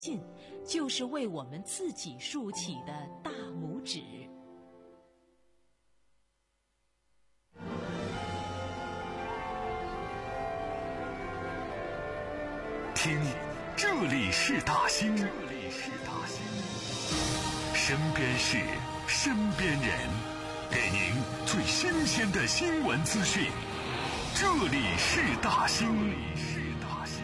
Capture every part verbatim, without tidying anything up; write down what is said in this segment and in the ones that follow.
信就是为我们自己竖起的大拇指。 听，这里是大兴，这里是大兴，身边事，身边人，给您最新鲜的新闻资讯。这里是大兴，这里是大兴。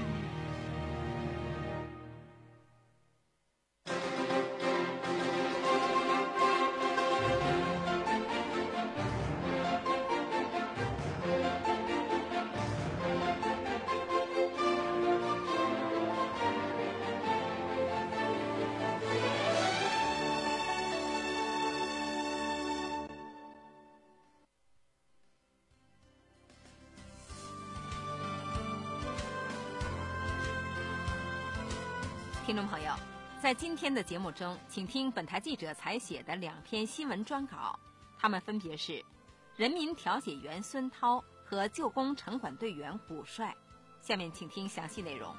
听众朋友，在今天的节目中，请听本台记者采写的两篇新闻专稿，他们分别是人民调解员孙涛和旧宫城管队员古帅。下面请听详细内容。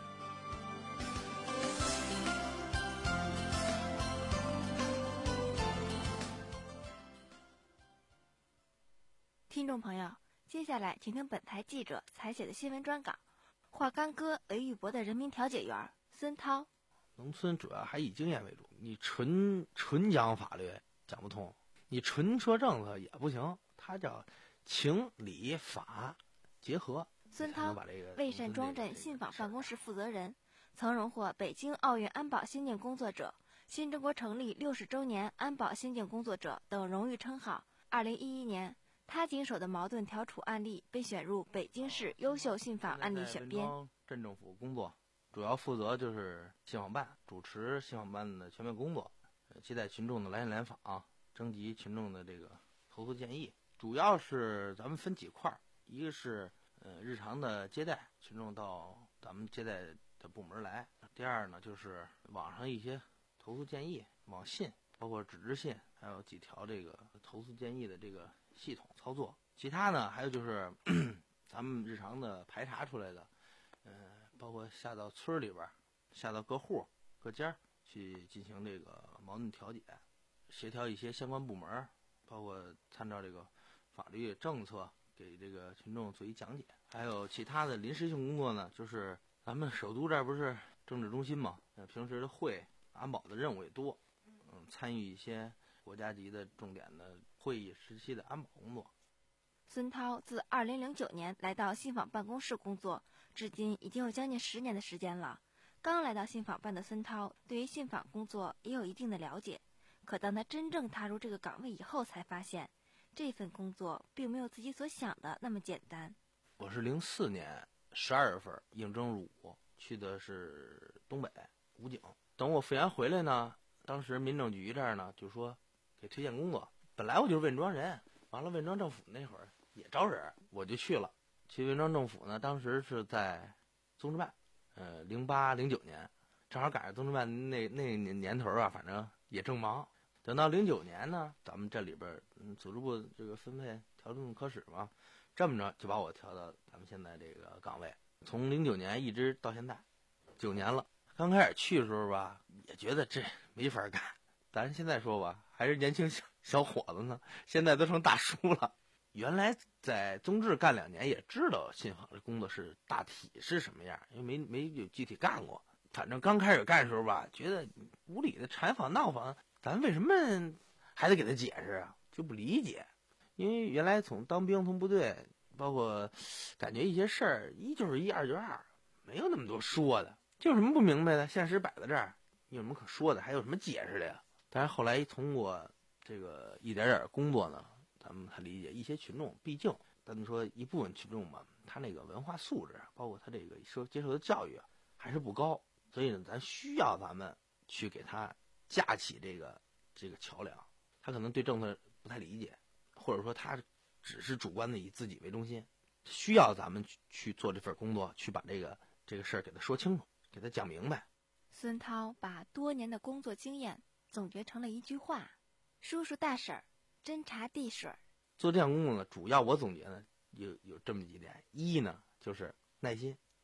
听众朋友，接下来请听本台记者采写的新闻专稿。华冈哥为玉博的人民调解员孙涛。 农村主要还以经验为主，你纯纯讲法律讲不通，你纯说政策也不行，它叫情理法结合。 孙涛，魏善庄镇信访办公室负责人，曾荣获北京奥运安保先进工作者、新中国成立六十周年安保先进工作者等荣誉称号。二零一一年，他经手的矛盾调处案例被选入北京市优秀信访案例选编。 镇政府工作主要负责就是信访办，主持信访办的全面工作，接待群众的来信来访，征集群众的这个投诉建议。主要是咱们分几块，一个是呃日常的接待，群众到咱们接待的部门来；第二呢，就是网上一些投诉建议，网信，包括纸质信，还有几条这个投诉建议的这个系统操作。其他呢，还有就是咱们日常的排查出来的。嗯、呃，包括下到村里边，下到各户、各家去进行这个矛盾调解，协调一些相关部门，包括参照这个法律政策给这个群众做一讲解。还有其他的临时性工作呢，就是咱们首都这儿不是政治中心嘛，平时的会、安保的任务也多，嗯，参与一些国家级的重点的会议时期的安保工作。 孙涛自二零零九年来到信访办公室工作，至今已经有将近十年的时间了。刚来到信访办的孙涛，对于信访工作也有一定的了解。可当他真正踏入这个岗位以后，才发现这份工作并没有自己所想的那么简单。 我是零四年十二月份应征入伍，去的是东北武警。等我复员回来呢，当时民政局这儿呢就说给推荐工作。本来我就是问庄人，完了问庄政府那会儿也招人，我就去了。去问庄政府呢，当时是在综治办，呃，零八零九年，正好赶上综治办那那年年头啊，反正也正忙。等到零九年呢，咱们这里边嗯，组织部这个分配调动科室嘛，这么着就把我调到咱们现在这个岗位。从零九年一直到现在，九年了。刚开始去的时候吧，也觉得这没法干。咱现在说吧，还是年轻小小伙子呢，现在都成大叔了。原来在综治干两年，也知道信访这工作是大体是什么样，因为没没有具体干过。反正刚开始干的时候吧，觉得无理的缠访闹访，咱为什么还得给他解释啊？就不理解。因为原来从当兵从部队，包括感觉一些事儿，一就是一，二就是二，没有那么多说的。就有什么不明白的，现实摆在这儿，你有什么可说的，还有什么解释的呀？但是后来通过这个一点点工作呢，咱们才理解一些群众，毕竟咱们说一部分群众嘛，他那个文化素质，包括他这个受接受的教育啊，还是不高，所以呢，咱需要咱们去给他架起这个这个桥梁。他可能对政策不太理解，或者说他只是主观的以自己为中心，需要咱们去去做这份工作，去把这个这个事儿给他说清楚，给他讲明白。 孙涛把多年的工作经验总结成了一句话：叔叔大婶儿斟茶递水。做这项工作呢，主要我总结呢有有这么几点：一呢就是耐心，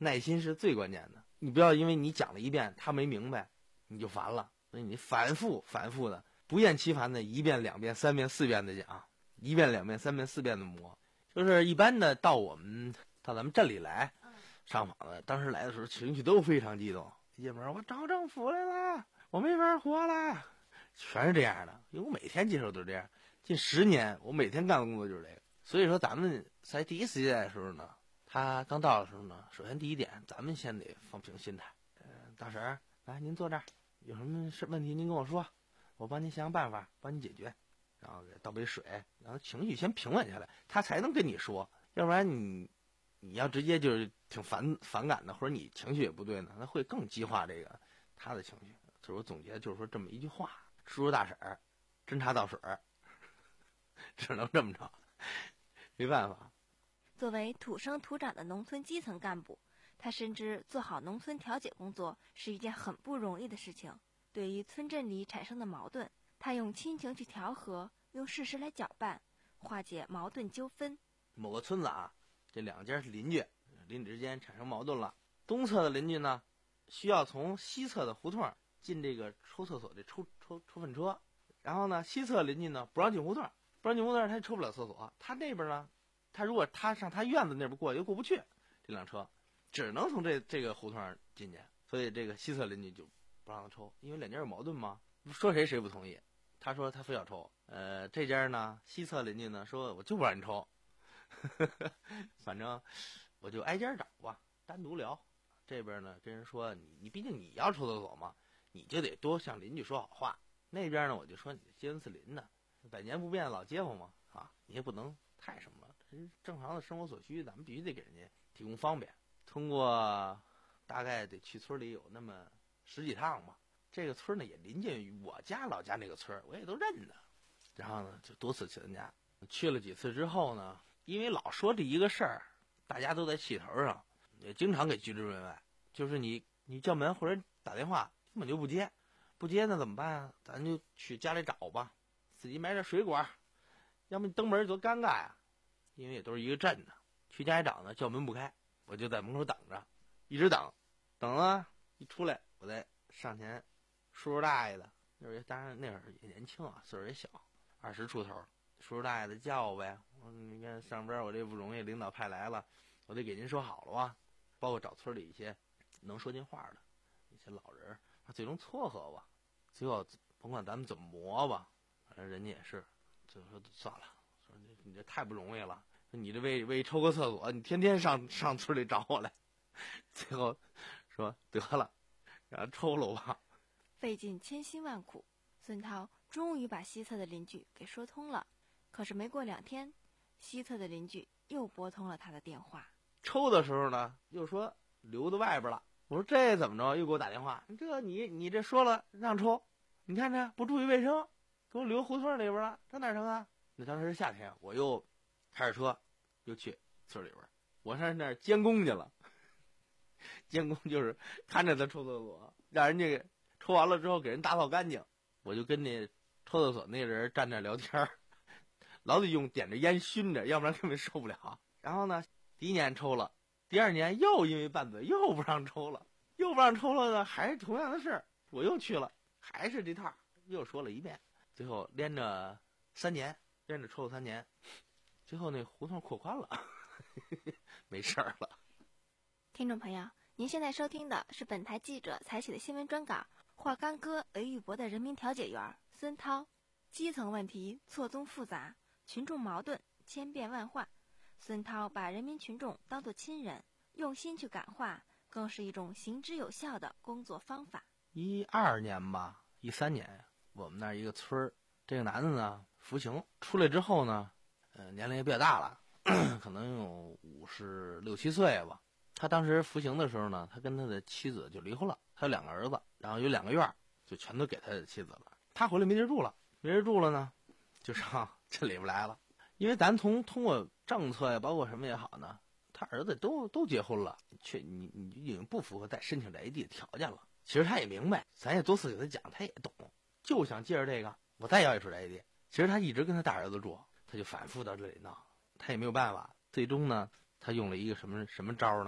耐心是最关键的。你不要因为你讲了一遍他没明白你就烦了，所以你反复反复的不厌其烦的一遍两遍三遍四遍的讲，一遍两遍三遍四遍的磨。就是一般的到我们到咱们镇里来上访的，当时来的时候情绪都非常激动，一进门我找政府来了，我没法活了，全是这样的。因为我每天接受都是这样，近十年我每天干的工作就是这个。所以说咱们在第一次接待的时候呢，他刚到的时候呢，首先第一点咱们先得放平心态。呃，大婶儿来您坐这儿，有什么事问题您跟我说，我帮您想想办法帮你解决，然后给倒杯水，让他情绪先平稳下来，他才能跟你说。要不然你你要直接就是挺反反感的，或者你情绪也不对呢，那会更激化这个他的情绪。就是我总结就是说这么一句话，叔叔大婶儿斟茶倒水儿，只能这么着，没办法。 作为土生土长的农村基层干部，他深知做好农村调解工作是一件很不容易的事情。对于村镇里产生的矛盾，他用亲情去调和，用事实来搅拌，化解矛盾纠纷。 某个村子啊，这两家是邻居，邻居之间产生矛盾了。东侧的邻居呢，需要从西侧的胡同进这个抽厕所的抽抽抽粪车，然后呢，西侧邻居呢不让进胡同，不让进胡同，他抽不了厕所。他那边呢，他如果他上他院子那边过又过不去，这辆车只能从这这个胡同进去，所以这个西侧邻居就不让他抽，因为两家有矛盾嘛，说谁谁不同意。他说他非要抽，呃，这家呢西侧邻居呢说我就不让你抽。反正我就挨家找吧，单独聊。这边呢跟人说你你毕竟你要抽厕所嘛，你就得多向邻居说好话。那边呢我就说你街坊四邻的，百年不变的老街坊嘛，啊，你也不能太什么了，这是正常的生活所需，咱们必须得给人家提供方便。通过大概得去村里有那么十几趟吧，这个村呢也临近于我家老家那个村，我也都认得。然后呢就多次去人家，去了几次之后呢，因为老说这一个事儿，大家都在气头上，也经常给拒之门外。就是你你叫门或者打电话根本就不接，不接那怎么办啊？咱就去家里找吧，自己买点水果，要么你登门多尴尬呀。因为也都是一个镇的，去家里找呢，叫门不开，我就在门口等着，一直等，等啊一出来，我再上前，叔叔大爷的，那会儿当然那会儿也年轻啊，岁数也小，二十出头。叔叔大爷的叫我呗，我说你看上边我这不容易，领导派来了，我得给您说好了啊。包括找村里一些能说进话的一些老人，最终撮合吧，最后甭管咱们怎么磨吧，反正人家也是就说算了，说你你这太不容易了，你这为为抽个厕所你天天上上村里找我来，最后说得了，让他抽了吧。 费尽千辛万苦，孙涛终于把西侧的邻居给说通了。可是没过两天，西侧的邻居又拨通了他的电话。 抽的时候呢，又说留在外边了。我说这怎么着？又给我打电话，这你你这说了让抽，你看这不注意卫生，给我留胡同里边了，这哪成啊？那当时是夏天，我又开着车又去村里边，我上那儿监工去了。监工就是看着他抽厕所，让人家抽完了之后给人打扫干净。我就跟那抽厕所那人站那聊天，老得用点着烟熏着，要不然根本受不了。然后呢，第一年抽了，第二年又因为拌嘴又不让抽了，又不让抽了呢，还是同样的事，我又去了，还是这套，又说了一遍，最后连着三年，连着抽了三年，最后那胡同扩宽了，没事儿了。 听众朋友，您现在收听的是本台记者采写的新闻专稿，华冈哥为玉博的人民调解员孙涛。基层问题错综复杂，群众矛盾千变万化，孙涛把人民群众当作亲人，用心去感化，更是一种行之有效的工作方法。 一二年吧，一三年，我们那儿一个村儿，这个男的呢服刑出来之后呢，呃，年龄也比较大了，可能有五十六七岁吧。他当时服刑的时候呢，他跟他的妻子就离婚了，他有两个儿子，然后有两个院儿，就全都给他的妻子了。他回来没地儿住了，没地儿住了呢，就上镇里边来了。因为咱从通过政策呀，包括什么也好呢，他儿子都都结婚了，却你你已经不符合再申请宅地的条件了。其实他也明白，咱也多次给他讲，他也懂，就想借着这个，我再要一处宅地。其实他一直跟他大儿子住，他就反复到这里闹，他也没有办法。最终呢，他用了一个什么什么招呢？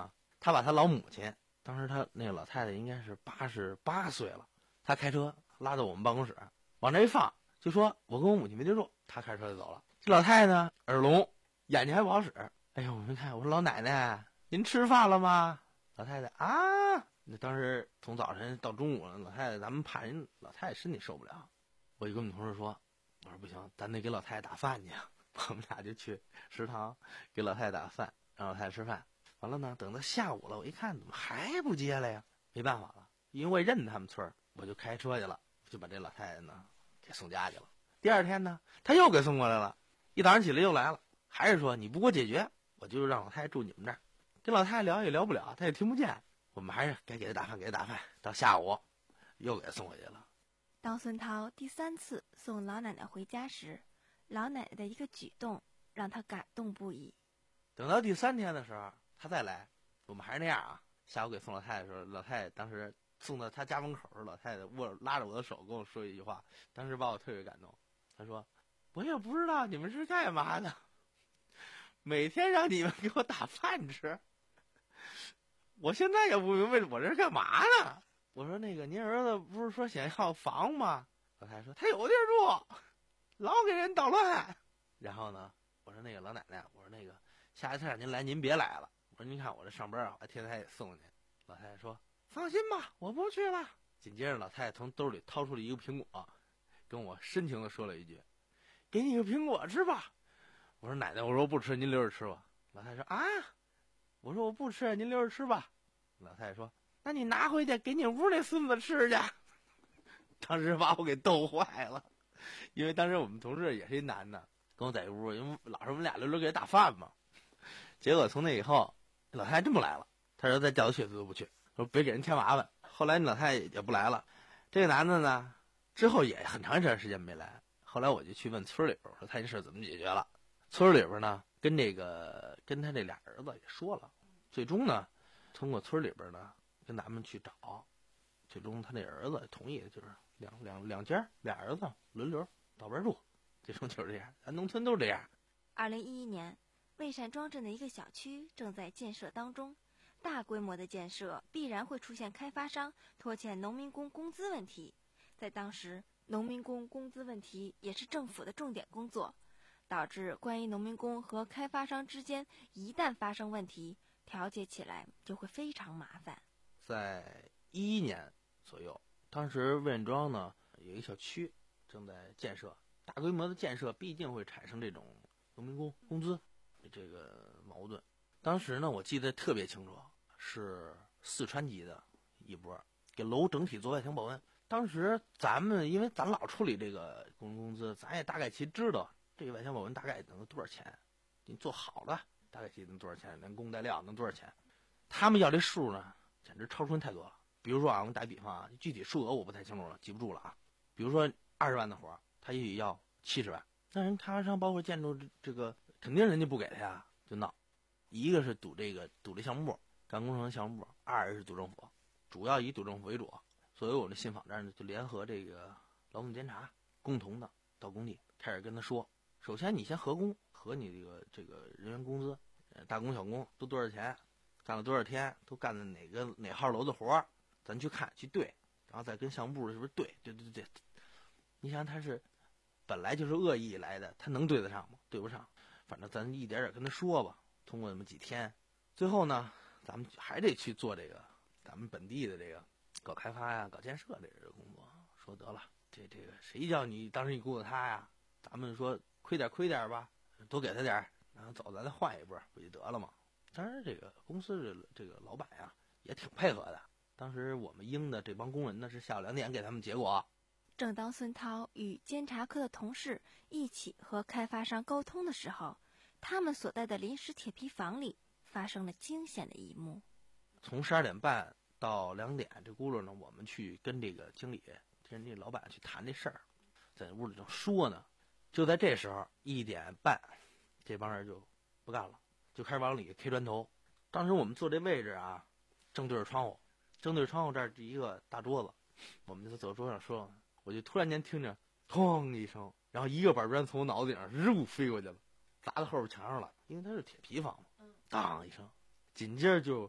他把他老母亲，当时他那个老太太应该是八十八岁了，他开车拉到我们办公室，往这一放，就说我跟我母亲没对住，他开车就走了。这老太太呢，耳聋，眼睛还不好使。哎呦，我们看，我说老奶奶，您吃饭了吗？老太太啊，那当时从早晨到中午了，老太太咱们怕人老太太身体受不了，我就跟我们同事说，我说不行，咱得给老太太打饭去。我们俩就去食堂给老太太打饭，让老太太吃饭。完了呢，等到下午了，我一看怎么还不接来呀？没办法了，因为我认他们村儿，我就开车去了，就把这老太太呢给送家去了。第二天呢，他又给送过来了，一早上起来又来了，还是说你不给我解决，我就让老太太住你们这儿。跟老太太聊也聊不了，她也听不见，我们还是该给她打饭，给她打饭。到下午又给她送回去了。 当孙涛第三次送老奶奶回家时，老奶奶的一个举动让他感动不已。 等到第三天的时候，他再来，我们还是那样啊。下午给送老太太的时候，老太太当时送到她家门口的时候，老太太握拉着我的手跟我说一句话，当时把我特别感动。她说：“我也不知道你们是干嘛的，每天让你们给我打饭吃。我现在也不明白我这是干嘛呢。”我说：“那个您儿子不是说想要房吗？”老太太说：“他有地儿住，老给人捣乱。”然后呢，我说：“那个老奶奶，我说那个下一次让您来，您别来了。我说您看我这上班啊，我天天还得送您。”老太太说：“放心吧，我不去了。”紧接着，老太太从兜里掏出了一个苹果，跟我深情地说了一句：“给你个苹果吃吧。”我说：“奶奶，我说我不吃，您留着吃吧。”老太太说：“啊。”我说：“我不吃，您留着吃吧。”老太太说：“那你拿回去给你屋那孙子吃去。”当时把我给逗坏了，因为当时我们同事也是一男的，跟我在一屋，因为老是我们俩轮流给他打饭嘛。结果从那以后，老太太真不来了。他说再叫他去，他都不去，说别给人添麻烦。后来老太太也不来了。这个男的呢，之后也很长一段时间没来。后来我就去问村里边，我说他这事怎么解决了？村里边呢，跟这个跟他这俩儿子也说了，最终呢，通过村里边呢跟咱们去找，最终他那儿子同意，就是两两两家俩儿子轮流倒班住，最终就是这样。咱农村都是这样。 二零一一年，魏善庄镇的一个小区正在建设当中，大规模的建设必然会出现开发商拖欠农民工工资问题。在当时，农民工工资问题也是政府的重点工作，导致关于农民工和开发商之间一旦发生问题，调解起来就会非常麻烦。 在一一年左右，当时魏善庄呢有一个小区正在建设，大规模的建设必定会产生这种农民工工资这个矛盾。当时呢，我记得特别清楚，是四川籍的一波给楼整体做外墙保温。当时咱们因为咱老处理这个工人工资，咱也大概其知道这个外墙保温大概能多少钱，你做好了大概其能多少钱，连工带料能多少钱。他们要这数呢，简直超出太多了。比如说啊，我们打比方啊，具体数额我不太清楚了，记不住了啊。比如说二十万的活，他也许要七十万，那人开发商包括建筑这个肯定人家不给他呀，就闹。一个是赌这个赌这项目部，干工程项目部；二是赌政府，主要以赌政府为主。所以我们的信访站呢，就联合这个劳动监察，共同的到工地开始跟他说：首先你先核工，核你这个这个人员工资，呃，大工小工都多少钱，干了多少天，都干的哪个哪号楼的活儿，咱去看去对，然后再跟项目部是不是对对对对。你想他是本来就是恶意来的，他能对得上吗？对不上。反正咱一点点跟他说吧。通过那么几天，最后呢，咱们还得去做这个咱们本地的这个搞开发呀、搞建设这个工作。说得了，这这个谁叫你当时你雇的他呀？咱们说亏点亏点吧，多给他点儿，然后走咱再换一波，不就得了吗？当然，这个公司的这个老板呀也挺配合的。当时我们应的这帮工人呢是下午两点给他们结果。 正当孙涛与监察科的同事一起和开发商沟通的时候，他们所在的临时铁皮房里发生了惊险的一幕。 从十二点半到两点，这轱辘呢，我们去跟这个经理、跟这老板去谈这事儿，在屋里正说呢。就在这时候，一点半，这帮人就不干了，就开始往里 K 砖头。当时我们坐这位置啊，正对着窗户，正对着窗户这儿是一个大桌子，我们就走桌上说，我就突然间听着砰一声，然后一个板砖从我脑子顶上日舞飞过去了，砸到后边墙上了，因为它是铁皮房嘛，当一声，紧接着就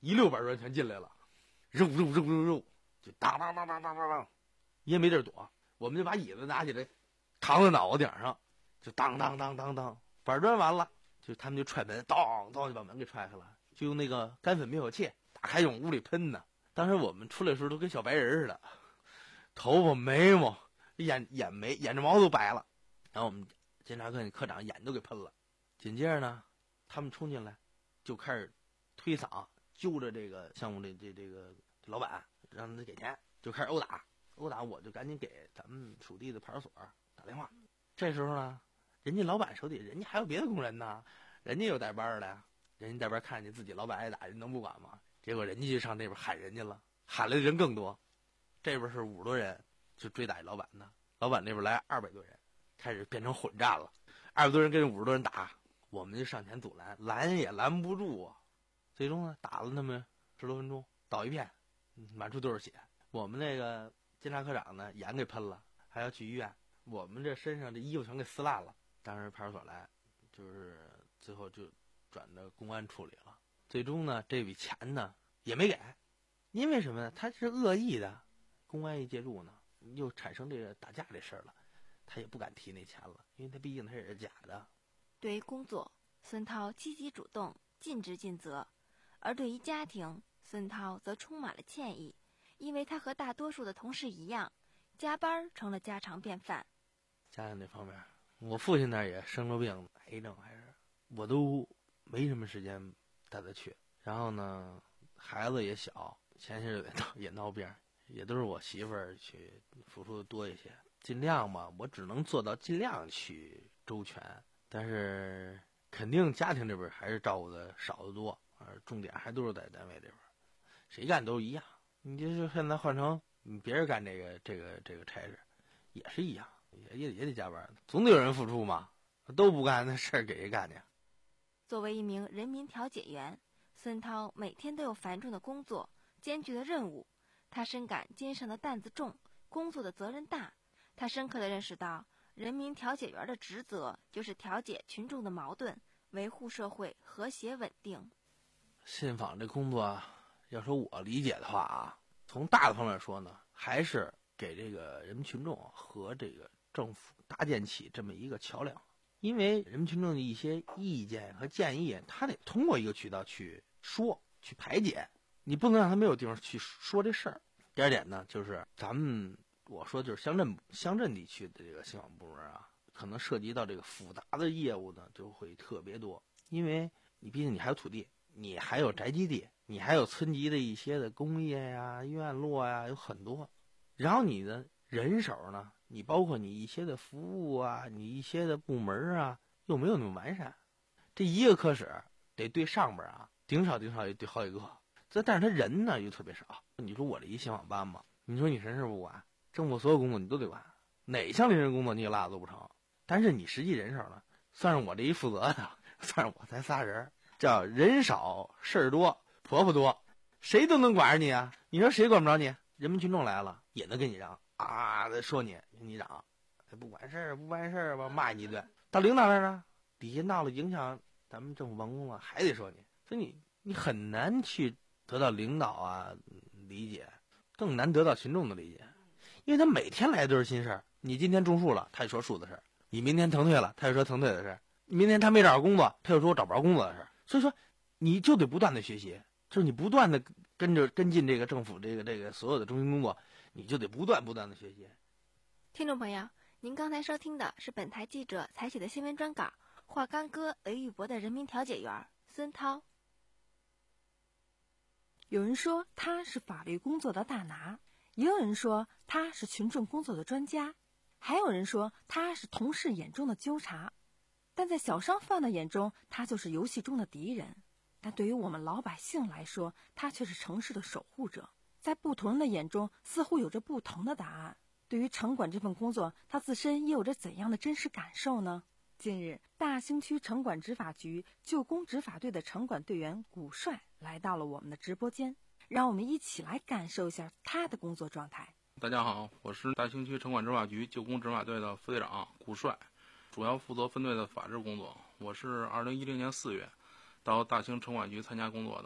一溜板砖全进来了，肉肉肉肉肉，就当当当当当当当，也没地儿躲，我们就把椅子拿起来，扛在脑袋顶上，就当当当当当，板砖完了，就他们就踹门，当当就把门给踹开了，就用那个干粉灭火器打开往屋里喷呢。当时我们出来的时候都跟小白人似的，头发眉毛眼眼眉眼睫毛都白了，然后我们检察科科长眼都给喷了。紧接着呢，他们冲进来就开始推搡揪着这个项目的这这个老板，让他给钱，就开始殴打殴打。我就赶紧给咱们属地的派出所打电话。这时候呢，人家老板手底人家还有别的工人呢，人家有带班的呀，人家带班看见自己老板挨打，人能不管吗？结果人家就上那边喊人家了，喊来的人更多，这边是五十多人就追打老板呢，老板那边来二百多人，开始变成混战了，二百多人跟五十多人打，我们就上前阻拦，拦也拦不住啊。最终呢，打了那么十多分钟，倒一片，满处都是血。我们那个监察科长呢，眼给喷了，还要去医院。我们这身上这衣服全给撕烂了。当时派出所来，就是最后就转到公安处理了。最终呢，这笔钱呢也没给，因为什么呢？他是恶意的，公安一介入呢，又产生这个打架这事儿了，他也不敢提那钱了，因为他毕竟他也是假的。 对于工作，孙涛积极主动，尽职尽责。而对于家庭，孙涛则充满了歉意，因为他和大多数的同事一样，加班成了家常便饭。 家庭这方面，我父亲那儿也生了病，癌症还是，我都没什么时间带他去。然后呢，孩子也小，前些日子也闹病，也都是我媳妇儿去付出的多一些。尽量嘛，我只能做到尽量去周全，但是肯定家庭这边还是照顾的少得多。重点还都是在单位这边，谁干都一样。你就是现在换成别人干这个这个这个差事，也是一样，也也也得加班，总得有人付出嘛。都不干那事儿给谁干去？ 作为一名人民调解员，孙涛每天都有繁重的工作、艰巨的任务，他深感肩上的担子重，工作的责任大。他深刻地认识到，人民调解员的职责就是调解群众的矛盾，维护社会和谐稳定。 信访这工作，要说我理解的话啊，从大的方面说呢，还是给这个人民群众和这个政府搭建起这么一个桥梁。因为人民群众的一些意见和建议，他得通过一个渠道去说、去排解，你不能让他没有地方去说这事儿。第二点呢，就是咱们我说就是乡镇乡镇地区的这个信访部门啊，可能涉及到这个复杂的业务呢，就会特别多，因为你毕竟你还有土地。你还有宅基地，你还有村级的一些的工业呀、院落呀，有很多。然后你的人手呢，你包括你一些的服务啊，你一些的部门啊，又没有那么完善。这一个科室得对上边啊，顶少顶少也对好几个。这但是他人呢又特别少。你说我这一信访班嘛，你说你什么事不管，政府所有工作你都得管，哪项临时工作你也落都不成。但是你实际人手呢，算是我这一负责的，算是我才仨人。叫人少事儿多，婆婆多，谁都能管着你啊！你说谁管不着你？人民群众来了也能跟你嚷啊，说你跟你嚷，不管事儿不办事儿吧，骂你一顿。到领导那儿呢，底下闹了影响咱们政府办公了，还得说你，所以你你很难去得到领导啊理解，更难得到群众的理解，因为他每天来都是新事儿。你今天种树了，他就说树的事儿；你明天腾退了，他就说腾退的事儿；明天他没找着工作，他就说我找不着工作的事儿。所以说，你就得不断的学习，就是你不断的跟着跟进这个政府这个这个所有的中心工作，你就得不断不断的学习。 听众朋友，您刚才收听的是本台记者采写的新闻专稿，华冈哥雷玉博的人民调解员孙涛。 有人说他是法律工作的大拿，也有人说他是群众工作的专家，还有人说他是同事眼中的纠察。但在小商贩的眼中，他就是游戏中的敌人；但对于我们老百姓来说，他却是城市的守护者。在不同人的眼中，似乎有着不同的答案。对于城管这份工作，他自身又有着怎样的真实感受呢？近日，大兴区城管执法局旧宫执法队的城管队员古帅来到了我们的直播间，让我们一起来感受一下他的工作状态。 大家好，我是大兴区城管执法局旧宫执法队的副队长古帅，主要负责分队的法制工作。我是二零一零年四月到大兴城管局参加工作的，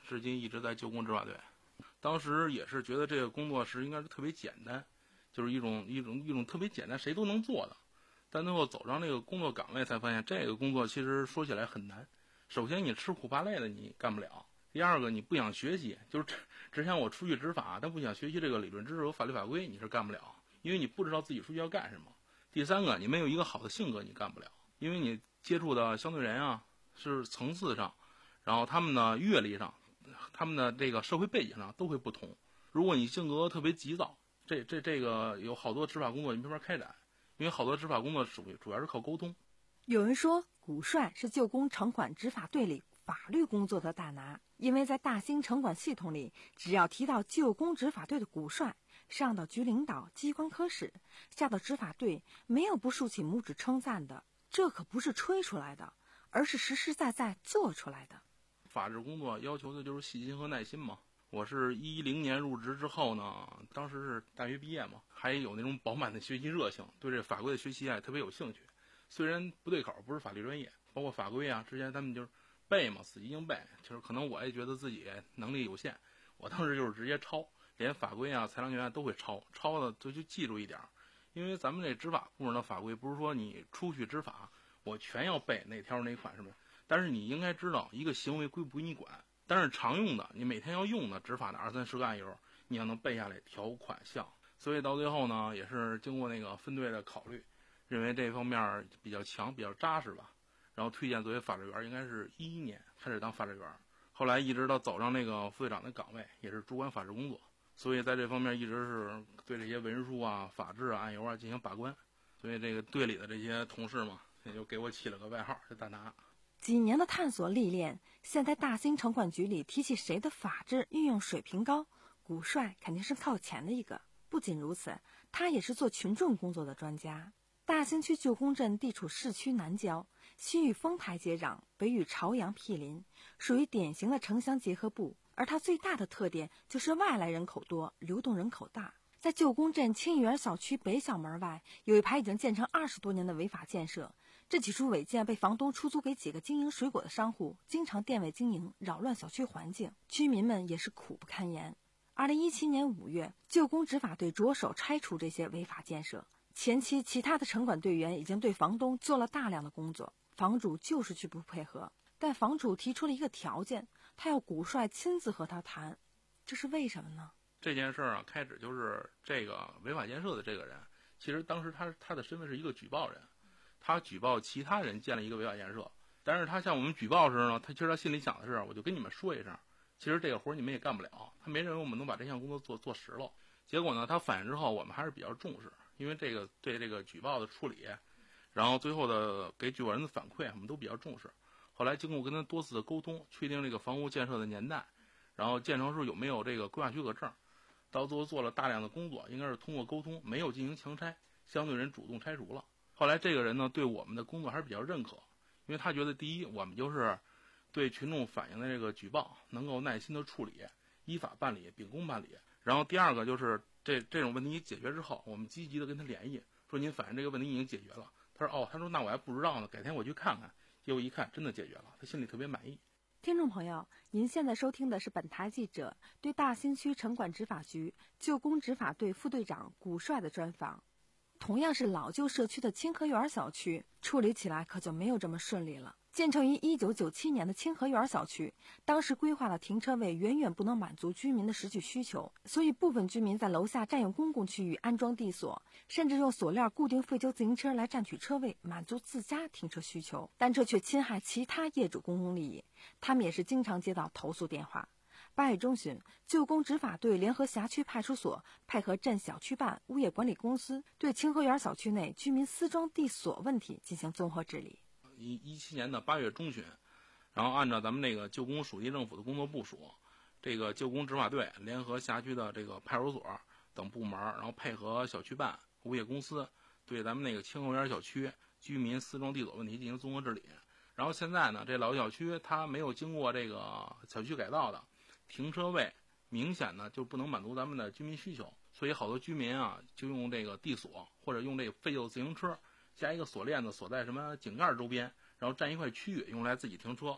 至今一直在旧宫执法队。当时也是觉得这个工作是应该是特别简单，就是一种一种一种特别简单谁都能做的。但最后走上这个工作岗位才发现，这个工作其实说起来很难。首先你吃苦怕累的你干不了，第二个你不想学习，就是只只想我出去执法，但不想学习这个理论知识和法律法规，你是干不了，因为你不知道自己出去要干什么。第三个，你没有一个好的性格，你干不了，因为你接触的相对人啊是层次上，然后他们的阅历上，他们的这个社会背景上都会不同。如果你性格特别急躁，这这这个有好多执法工作你没法开展，因为好多执法工作主主要是靠沟通。 有人说古帅是旧宫城管执法队里法律工作的大拿，因为在大兴城管系统里，只要提到旧宫执法队的古帅，上到局领导、机关科室，下到执法队，没有不竖起拇指称赞的。这可不是吹出来的，而是实实在在做出来的。 法治工作要求的就是细心和耐心嘛。我是一零年入职之后呢，当时是大学毕业嘛，还有那种饱满的学习热情，对这法规的学习啊特别有兴趣。虽然不对口，不是法律专业，包括法规啊，之前他们就是背嘛，死记硬背。就是可能我也觉得自己能力有限，我当时就是直接抄，连法规啊、裁量权啊都会抄，抄的就就记住一点。因为咱们这执法部门的法规，不是说你出去执法，我全要背哪条哪款什么，但是你应该知道一个行为归不归你管。但是常用的，你每天要用的执法的二三十个案由，你要能背下来条款项。所以到最后呢，也是经过那个分队的考虑，认为这方面比较强、比较扎实吧，然后推荐作为法制员，应该是一一年开始当法制员，后来一直到走上那个副队长的岗位，也是主管法制工作。所以在这方面一直是对这些文书啊、法制啊、案由啊进行把关。所以这个队里的这些同事嘛，也就给我起了个外号，叫大拿。 几年的探索历练，现在大兴城管局里提起谁的法治运用水平高，古帅肯定是靠前的一个。不仅如此，他也是做群众工作的专家。大兴区旧宫镇地处市区南郊，西与丰台接壤，北与朝阳毗邻，属于典型的城乡结合部。而它最大的特点就是外来人口多，流动人口大。在旧宫镇清义园小区北小门外，有一排已经建成二十多年的违法建设。这几处违建被房东出租给几个经营水果的商户，经常店外经营，扰乱小区环境，居民们也是苦不堪言。二零一七年五月，旧宫执法队着手拆除这些违法建设。前期其他的城管队员已经对房东做了大量的工作，房主就是去不配合。但房主提出了一个条件，他要古帅亲自和他谈，这是为什么呢？ 这件事儿啊，开始就是这个违法建设的这个人，其实当时他他的身份是一个举报人，他举报其他人建了一个违法建设，但是他向我们举报时呢，他其实他心里想的是，我就跟你们说一声，其实这个活你们也干不了，他没认为我们能把这项工作做做实了。结果呢，他反映之后，我们还是比较重视，因为这个对这个举报的处理，然后最后的给举报人的反馈，我们都比较重视。后来经过跟他多次的沟通，确定这个房屋建设的年代，然后建成时有没有这个规划许可证，到最后做了大量的工作，应该是通过沟通，没有进行强拆，相对人主动拆除了。后来这个人呢，对我们的工作还是比较认可，因为他觉得第一，我们就是对群众反映的这个举报能够耐心的处理，依法办理，秉公办理。然后第二个就是这这种问题解决之后，我们积极的跟他联系，说您反映这个问题已经解决了。他说哦，他说那我还不知道呢，改天我去看看。结果一看，真的解决了，他心里特别满意。 听众朋友，您现在收听的是本台记者对大兴区城管执法局旧宫执法队副队长古帅的专访。同样是老旧社区的清河园小区，处理起来可就没有这么顺利了。建成于一九九七年的清河园小区，当时规划的停车位远远不能满足居民的实际需求，所以部分居民在楼下占用公共区域安装地锁，甚至用锁链固定废旧自行车来占取车位，满足自家停车需求，但这却侵害其他业主公共利益。他们也是经常接到投诉电话。八月中旬，旧宫执法队联合辖区派出所配合镇小区办、物业管理公司，对清河园小区内居民私装地锁问题进行综合治理。 一一七年的八月中旬，然后按照咱们那个旧宫属地政府的工作部署，这个旧宫执法队联合辖区的这个派出所等部门，然后配合小区办、物业公司，对咱们那个清河园小区居民私装地锁问题进行综合治理。然后现在呢，这老小区它没有经过这个小区改造的停车位，明显呢就不能满足咱们的居民需求，所以好多居民啊就用这个地锁，或者用这个废旧自行车加一个锁链子锁在什么井盖周边，然后占一块区域用来自己停车。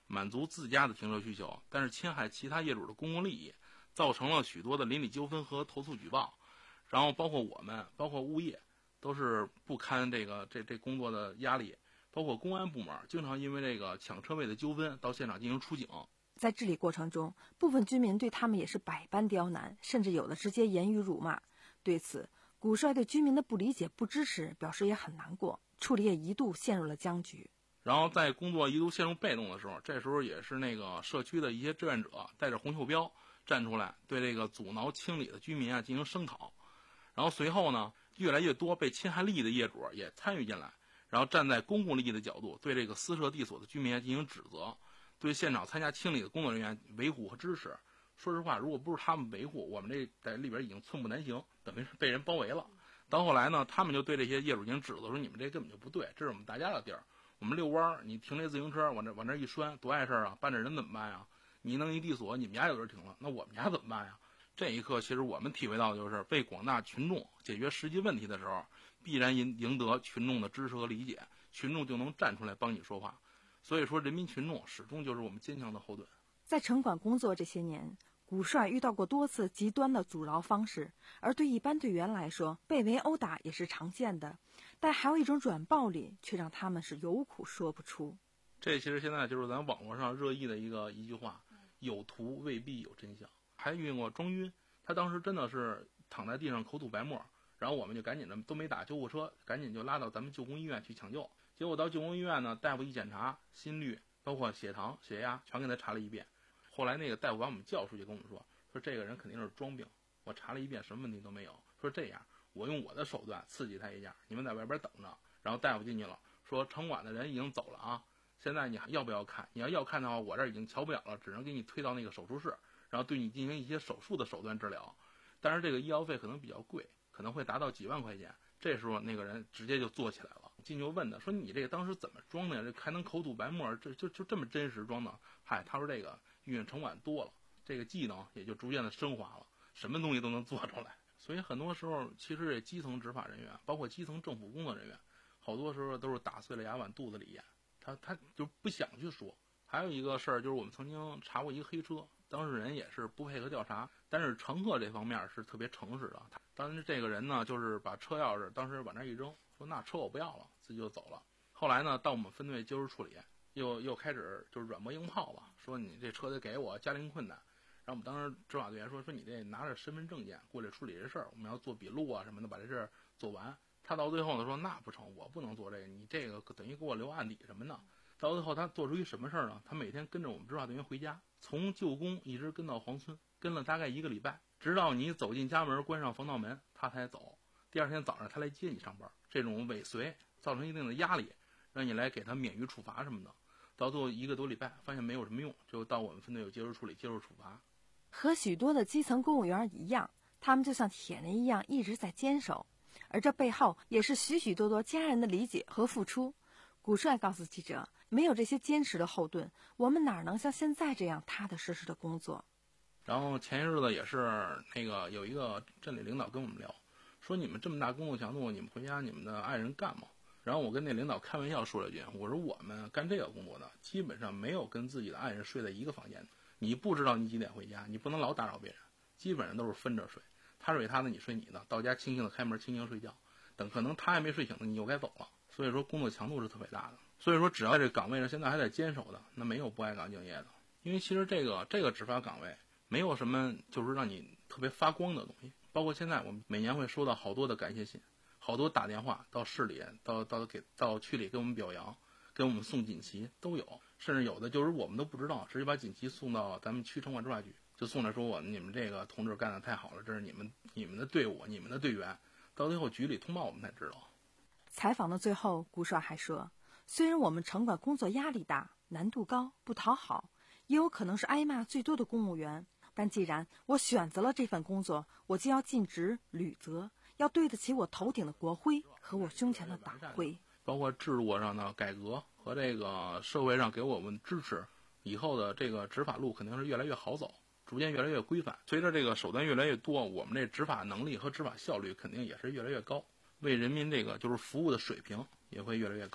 满足自家的停车需求，但是侵害其他业主的公共利益，造成了许多的邻里纠纷和投诉举报。然后包括我们，包括物业，都是不堪这个这这工作的压力。包括公安部门经常因为这个抢车位的纠纷到现场进行出警。 在治理过程中，部分居民对他们也是百般刁难，甚至有的直接言语辱骂。对此，古帅对居民的不理解、不支持表示也很难过，处理也一度陷入了僵局。 然后在工作一度陷入被动的时候，这时候也是那个社区的一些志愿者带着红袖标站出来，对这个阻挠清理的居民啊进行声讨。然后随后呢，越来越多被侵害利益的业主也参与进来，然后站在公共利益的角度，对这个私设地所的居民进行指责，对现场参加清理的工作人员维护和支持。说实话，如果不是他们维护，我们这在里边已经寸步难行，等于是被人包围了。到后来呢，他们就对这些业主进行指责，说你们这根本就不对，这是我们大家的地儿，我们遛弯，你停这自行车往这往这一拴，多碍事啊！搬着人怎么办呀？你弄一地锁，你们家有人停了，那我们家怎么办呀？这一刻，其实我们体会到的就是，为广大群众解决实际问题的时候，必然赢赢得群众的支持和理解，群众就能站出来帮你说话。所以说，人民群众始终就是我们坚强的后盾。 在城管工作这些年，古帅遇到过多次极端的阻挠方式，而对一般队员来说，被围殴打也是常见的。但还有一种软暴力，却让他们是有苦说不出。 这其实现在就是咱网络上热议的一个一句话：有图未必有真相。还遇见过装晕，他当时真的是躺在地上口吐白沫，然后我们就赶紧的都没打救护车，赶紧就拉到咱们救工医院去抢救。结果到救工医院呢，大夫一检查，心率包括血糖血压全给他查了一遍。后来那个大夫把我们叫出去跟我们说，说这个人肯定是装病，我查了一遍什么问题都没有。说这样，我用我的手段刺激他一下，你们在外边等着。然后大夫进去了，说城管的人已经走了啊，现在你还要不要看？你要要看的话，我这儿已经瞧不了了，只能给你推到那个手术室，然后对你进行一些手术的手段治疗。但是这个医药费可能比较贵，可能会达到几万块钱。这时候那个人直接就坐起来了，进去就问他说：“你这个当时怎么装的呀？这还能口吐白沫，这就就这么真实装的？”嗨，他说这个遇见城管多了，这个技能也就逐渐的升华了，什么东西都能做出来。所以很多时候，其实这基层执法人员，包括基层政府工作人员，好多时候都是打碎了牙往肚子里咽，他他就不想去说。还有一个事儿就是我们曾经查过一个黑车，当事人也是不配合调查，但是乘客这方面是特别诚实的。当时这个人呢，就是把车钥匙当时往那一扔，说那车我不要了，自己就走了。后来呢，到我们分队接受处理，又又开始就是软磨硬泡了，说你这车得给我，家庭困难。然后我们当时执法队员说说你这拿着身份证件过来处理这事儿，我们要做笔录啊什么的，把这事儿做完。他到最后呢说那不成，我不能做这个，你这个等于给我留案底什么的。到最后他做出一什么事儿呢？他每天跟着我们执法队员回家，从旧宫一直跟到黄村，跟了大概一个礼拜，直到你走进家门关上防盗门他才走。第二天早上他来接你上班，这种尾随造成一定的压力，让你来给他免于处罚什么的。到最后一个多礼拜发现没有什么用，就到我们分队有接受处理接受处罚。 和许多的基层公务员一样，他们就像铁人一样一直在坚守，而这背后也是许许多多家人的理解和付出。古帅告诉记者，没有这些坚实的后盾，我们哪能像现在这样踏踏实实的工作。 然后前些日子也是那个有一个镇里领导跟我们聊，说你们这么大工作强度，你们回家你们的爱人干吗？然后我跟那领导开玩笑说了一句，我说我们干这个工作的基本上没有跟自己的爱人睡在一个房间的，你不知道你几点回家，你不能老打扰别人，基本上都是分着睡，他睡他的，你睡你的，到家清醒的开门清醒睡觉，等可能他还没睡醒呢，你又该走了。所以说工作强度是特别大的。所以说只要在这个岗位上现在还在坚守的，那没有不爱岗敬业的。因为其实这个这个执法岗位没有什么就是让你特别发光的东西，包括现在我们每年会收到好多的感谢信，好多打电话到市里到到给到区里给我们表扬，给我们送锦旗都有，甚至有的就是我们都不知道，直接把锦旗送到咱们区城管执法局，就送来说我你们这个同志干得太好了，这是你们你们的队伍你们的队员，到最后局里通报我们才知道。 采访的最后，古帅还说，虽然我们城管工作压力大，难度高，不讨好，也有可能是挨骂最多的公务员，但既然我选择了这份工作，我就要尽职履责，要对得起我头顶的国徽和我胸前的党徽。 包括制度上的改革和这个社会上给我们支持，以后的这个执法路肯定是越来越好走，逐渐越来越规范。随着这个手段越来越多，我们这执法能力和执法效率肯定也是越来越高，为人民这个就是服务的水平也会越来越高。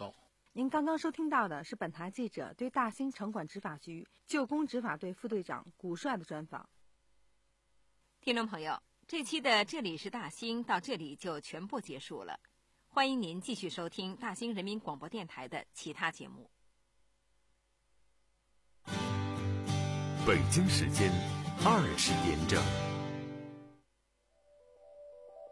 您刚刚收听到的是本台记者对大兴城管执法局旧宫执法队副队长古帅的专访。 听众朋友，这期的这里是大兴到这里就全部结束了，欢迎您继续收听大兴人民广播电台的其他节目。 北京时间二十点整。